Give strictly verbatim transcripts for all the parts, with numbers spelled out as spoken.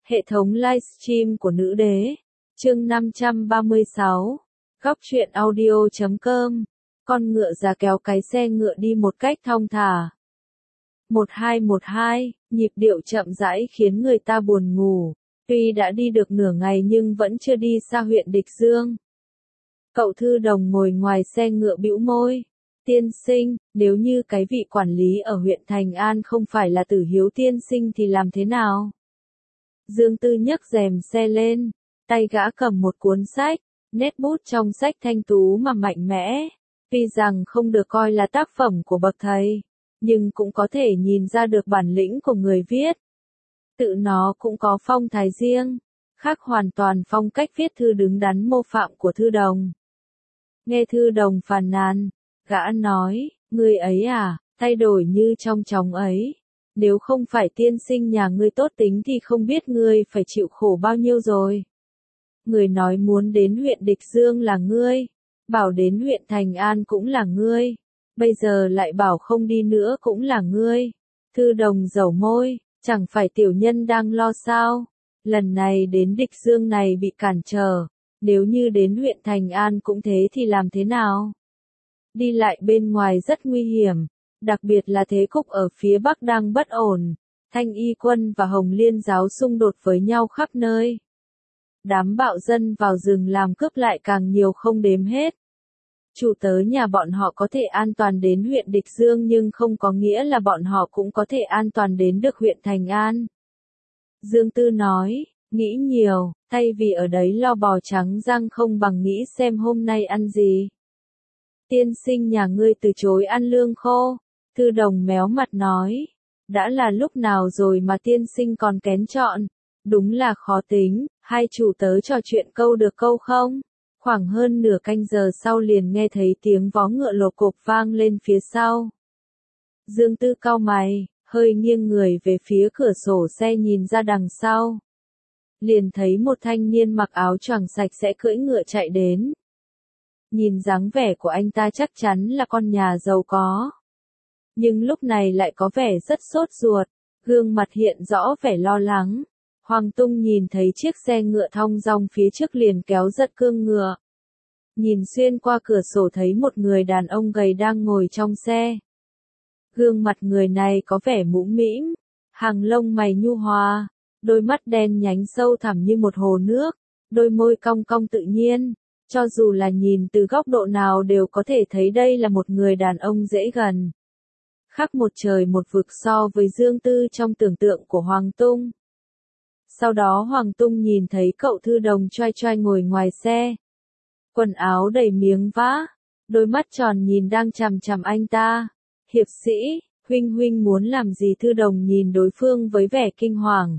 Hệ thống livestream của nữ đế. Chương năm trăm ba mươi sáu. Góc truyện audio chấm com. Con ngựa già kéo cái xe ngựa đi một cách thong thả. một hai một hai, nhịp điệu chậm rãi khiến người ta buồn ngủ. Tuy đã đi được nửa ngày nhưng vẫn chưa đi xa huyện Địch Dương. Cậu Thư Đồng ngồi ngoài xe ngựa bĩu môi. Tiên sinh, nếu như cái vị quản lý ở huyện Thành An không phải là Tử Hiếu tiên sinh thì làm thế nào? Dương Tư nhấc rèm xe lên, tay gã cầm một cuốn sách, nét bút trong sách thanh tú mà mạnh mẽ. Tuy rằng không được coi là tác phẩm của bậc thầy, nhưng cũng có thể nhìn ra được bản lĩnh của người viết. Tự nó cũng có phong thái riêng, khác hoàn toàn phong cách viết thư đứng đắn mô phạm của Thư Đồng. Nghe Thư Đồng phàn nàn, gã nói, ngươi ấy à, thay đổi như trong chóng ấy. Nếu không phải tiên sinh nhà ngươi tốt tính thì không biết ngươi phải chịu khổ bao nhiêu rồi. Người nói muốn đến huyện Địch Dương là ngươi, bảo đến huyện Thành An cũng là ngươi, bây giờ lại bảo không đi nữa cũng là ngươi. Thư Đồng dẩu môi, chẳng phải tiểu nhân đang lo sao? Lần này đến Địch Dương này bị cản trở, nếu như đến huyện Thành An cũng thế thì làm thế nào? Đi lại bên ngoài rất nguy hiểm. Đặc biệt là thế cục ở phía Bắc đang bất ổn, Thanh Y quân và Hồng Liên giáo xung đột với nhau khắp nơi. Đám bạo dân vào rừng làm cướp lại càng nhiều không đếm hết. Chủ tớ nhà bọn họ có thể an toàn đến huyện Địch Dương nhưng không có nghĩa là bọn họ cũng có thể an toàn đến được huyện Thành An. Dương Tư nói, nghĩ nhiều, thay vì ở đấy lo bò trắng răng không bằng nghĩ xem hôm nay ăn gì. Tiên sinh nhà ngươi từ chối ăn lương khô. Thư Đồng méo mặt nói, đã là lúc nào rồi mà tiên sinh còn kén chọn, đúng là khó tính, hai chủ tớ trò chuyện câu được câu không? Khoảng hơn nửa canh giờ sau liền nghe thấy tiếng vó ngựa lộp cộp vang lên phía sau. Dương Tư cau mày, hơi nghiêng người về phía cửa sổ xe nhìn ra đằng sau. Liền thấy một thanh niên mặc áo choàng sạch sẽ cưỡi ngựa chạy đến. Nhìn dáng vẻ của anh ta chắc chắn là con nhà giàu có. Nhưng lúc này lại có vẻ rất sốt ruột, gương mặt hiện rõ vẻ lo lắng. Hoàng Tung nhìn thấy chiếc xe ngựa thong dong phía trước liền kéo giật cương ngựa. Nhìn xuyên qua cửa sổ thấy một người đàn ông gầy đang ngồi trong xe. Gương mặt người này có vẻ mũm mĩm, hàng lông mày nhu hòa, đôi mắt đen nhánh sâu thẳm như một hồ nước, đôi môi cong cong tự nhiên. Cho dù là nhìn từ góc độ nào đều có thể thấy đây là một người đàn ông dễ gần. Khác một trời một vực so với Dương Tư trong tưởng tượng của Hoàng Tung. Sau đó Hoàng Tung nhìn thấy cậu Thư Đồng choai choai ngồi ngoài xe. Quần áo đầy miếng vá, đôi mắt tròn nhìn đang chằm chằm anh ta. Hiệp sĩ, huynh huynh muốn làm gì? Thư Đồng nhìn đối phương với vẻ kinh hoàng.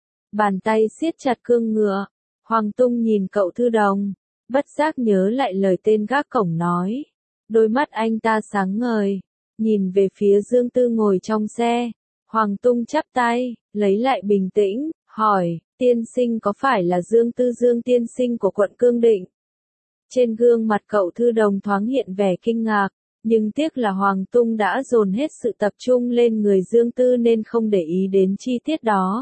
Bàn tay siết chặt cương ngựa. Hoàng Tung nhìn cậu Thư Đồng, bất giác nhớ lại lời tên gác cổng nói. Đôi mắt anh ta sáng ngời. Nhìn về phía Dương Tư ngồi trong xe, Hoàng Tung chắp tay, lấy lại bình tĩnh, hỏi, tiên sinh có phải là Dương Tư Dương tiên sinh của quận Cương Định? Trên gương mặt cậu Thư Đồng thoáng hiện vẻ kinh ngạc, nhưng tiếc là Hoàng Tung đã dồn hết sự tập trung lên người Dương Tư nên không để ý đến chi tiết đó.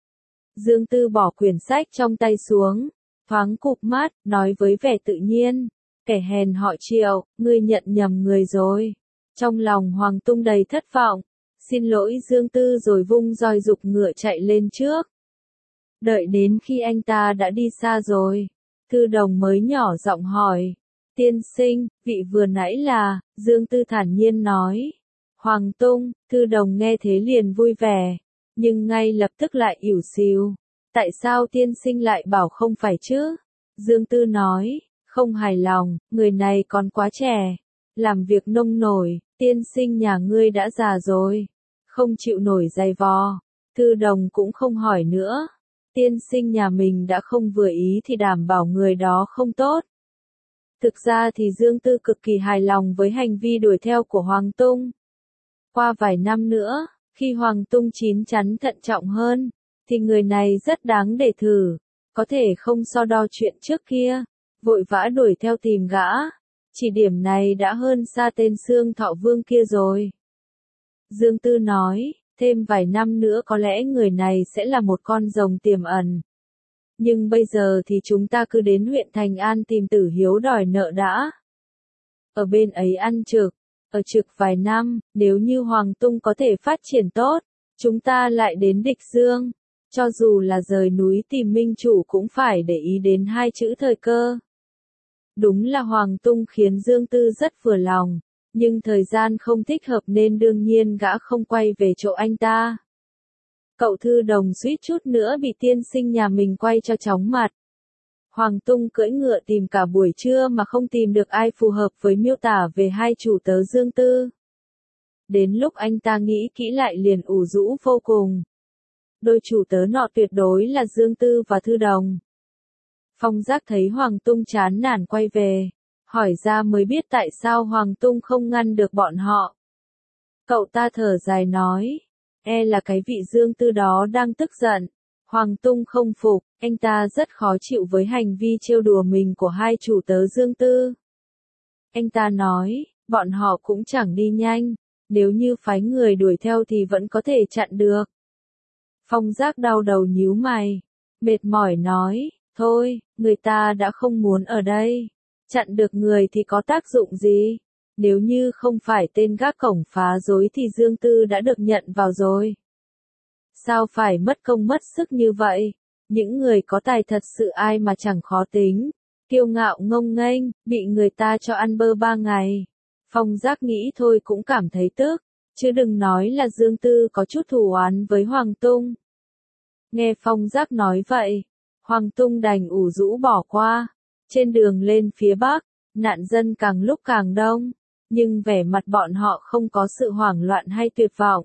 Dương Tư bỏ quyển sách trong tay xuống, thoáng cụp mắt, nói với vẻ tự nhiên, kẻ hèn họ Triệu, ngươi nhận nhầm người rồi. Trong lòng Hoàng Tung đầy thất vọng, xin lỗi Dương Tư rồi vung roi giục ngựa chạy lên trước. Đợi đến khi anh ta đã đi xa rồi, Thư Đồng mới nhỏ giọng hỏi, tiên sinh, vị vừa nãy là, Dương Tư thản nhiên nói. Hoàng Tung, Thư Đồng nghe thế liền vui vẻ, nhưng ngay lập tức lại ỉu xìu. Tại sao tiên sinh lại bảo không phải chứ? Dương Tư nói, không hài lòng, người này còn quá trẻ, làm việc nông nổi. Tiên sinh nhà ngươi đã già rồi, không chịu nổi giày vò. Thư Đồng cũng không hỏi nữa. Tiên sinh nhà mình đã không vừa ý thì đảm bảo người đó không tốt. Thực ra thì Dương Tư cực kỳ hài lòng với hành vi đuổi theo của Hoàng Tung. Qua vài năm nữa, khi Hoàng Tung chín chắn thận trọng hơn, thì người này rất đáng để thử. Có thể không so đo chuyện trước kia, vội vã đuổi theo tìm gã. Chỉ điểm này đã hơn xa tên Xương Thọ Vương kia rồi. Dương Tư nói, Thêm vài năm nữa có lẽ người này sẽ là một con rồng tiềm ẩn. Nhưng bây giờ thì chúng ta cứ đến huyện Thành An tìm Tử Hiếu đòi nợ đã. Ở bên ấy ăn trực, ở trực vài năm, nếu như Hoàng Tung có thể phát triển tốt, chúng ta lại đến Địch Dương. Cho dù là rời núi tìm minh chủ cũng phải để ý đến hai chữ thời cơ. Đúng là Hoàng Tung khiến Dương Tư rất vừa lòng, nhưng thời gian không thích hợp nên đương nhiên gã không quay về chỗ anh ta. Cậu Thư Đồng suýt chút nữa bị tiên sinh nhà mình quay cho chóng mặt. Hoàng Tung cưỡi ngựa tìm cả buổi trưa mà không tìm được ai phù hợp với miêu tả về hai chủ tớ Dương Tư. Đến lúc anh ta nghĩ kỹ lại liền ủ rũ vô cùng. Đôi chủ tớ nọ tuyệt đối là Dương Tư và Thư Đồng. Phong Giác thấy Hoàng Tung chán nản quay về, hỏi ra mới biết tại sao Hoàng Tung không ngăn được bọn họ. Cậu ta thở dài nói, e là cái vị Dương Tư đó đang tức giận. Hoàng Tung không phục, anh ta rất khó chịu với hành vi trêu đùa mình của hai chủ tớ Dương Tư. Anh ta nói, bọn họ cũng chẳng đi nhanh, nếu như phái người đuổi theo thì vẫn có thể chặn được. Phong Giác đau đầu nhíu mày, mệt mỏi nói, thôi, người ta đã không muốn ở đây, chặn được người thì có tác dụng gì, nếu như không phải tên gác cổng phá rối thì Dương Tư đã được nhận vào rồi. Sao phải mất công mất sức như vậy, những người có tài thật sự ai mà chẳng khó tính, kiêu ngạo ngông nghênh, bị người ta cho ăn bơ ba ngày. Phong Giác nghĩ thôi cũng cảm thấy tức, chứ đừng nói là Dương Tư có chút thù oán với Hoàng Tung. Nghe Phong Giác nói vậy, Hoàng Tung đành ủ rũ bỏ qua. Trên đường lên phía bắc, nạn dân càng lúc càng đông, nhưng vẻ mặt bọn họ không có sự hoảng loạn hay tuyệt vọng.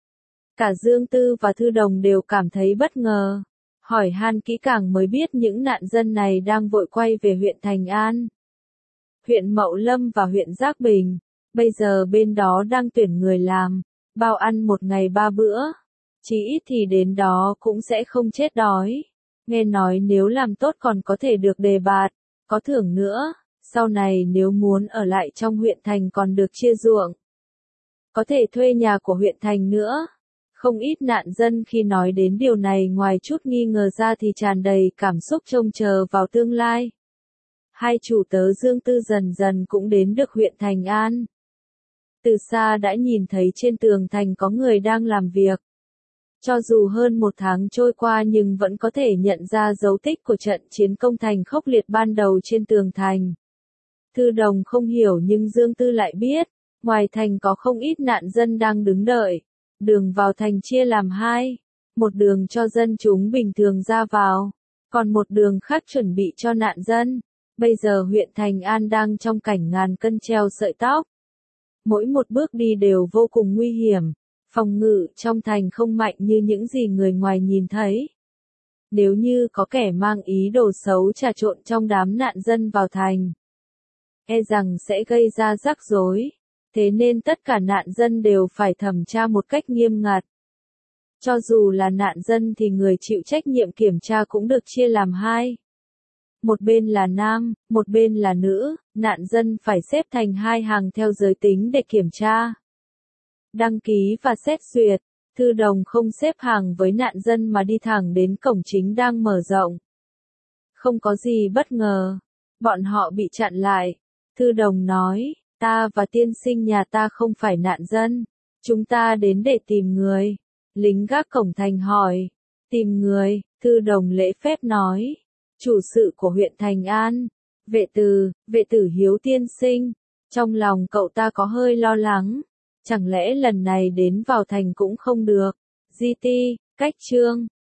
Cả Dương Tư và Thư Đồng đều cảm thấy bất ngờ, hỏi han kỹ càng mới biết những nạn dân này đang vội quay về huyện Thành An, huyện Mậu Lâm và huyện Giác Bình. Bây giờ bên đó đang tuyển người làm, bao ăn một ngày ba bữa, chí ít thì đến đó cũng sẽ không chết đói. Nghe nói nếu làm tốt còn có thể được đề bạt, có thưởng nữa, sau này nếu muốn ở lại trong huyện thành còn được chia ruộng. Có thể thuê nhà của huyện thành nữa. Không ít nạn dân khi nói đến điều này ngoài chút nghi ngờ ra thì tràn đầy cảm xúc trông chờ vào tương lai. Hai chủ tớ Dương Tư dần dần cũng đến được huyện Thành An. Từ xa đã nhìn thấy trên tường thành có người đang làm việc. Cho dù hơn một tháng trôi qua nhưng vẫn có thể nhận ra dấu tích của trận chiến công thành khốc liệt ban đầu trên tường thành. Thư Đồng không hiểu nhưng Dương Tư lại biết, ngoài thành có không ít nạn dân đang đứng đợi. Đường vào thành chia làm hai, một đường cho dân chúng bình thường ra vào, còn một đường khác chuẩn bị cho nạn dân. Bây giờ huyện Thành An đang trong cảnh ngàn cân treo sợi tóc. Mỗi một bước đi đều vô cùng nguy hiểm, phòng ngự trong thành không mạnh như những gì người ngoài nhìn thấy. Nếu như có kẻ mang ý đồ xấu trà trộn trong đám nạn dân vào thành, e rằng sẽ gây ra rắc rối. Thế nên tất cả nạn dân đều phải thẩm tra một cách nghiêm ngặt. Cho dù là nạn dân thì người chịu trách nhiệm kiểm tra cũng được chia làm hai. Một bên là nam, một bên là nữ, nạn dân phải xếp thành hai hàng theo giới tính để kiểm tra, đăng ký và xét duyệt. Thư Đồng không xếp hàng với nạn dân mà đi thẳng đến cổng chính đang mở rộng. Không có gì bất ngờ, bọn họ bị chặn lại. Thư Đồng nói, ta và tiên sinh nhà ta không phải nạn dân, chúng ta đến để tìm người. Lính gác cổng thành hỏi, tìm người? Thư Đồng lễ phép nói, chủ sự của huyện Thành An, vệ từ, vệ tử Hiếu tiên sinh. Trong lòng cậu ta có hơi lo lắng, chẳng lẽ lần này đến vào thành cũng không được. Gi ti, cách chương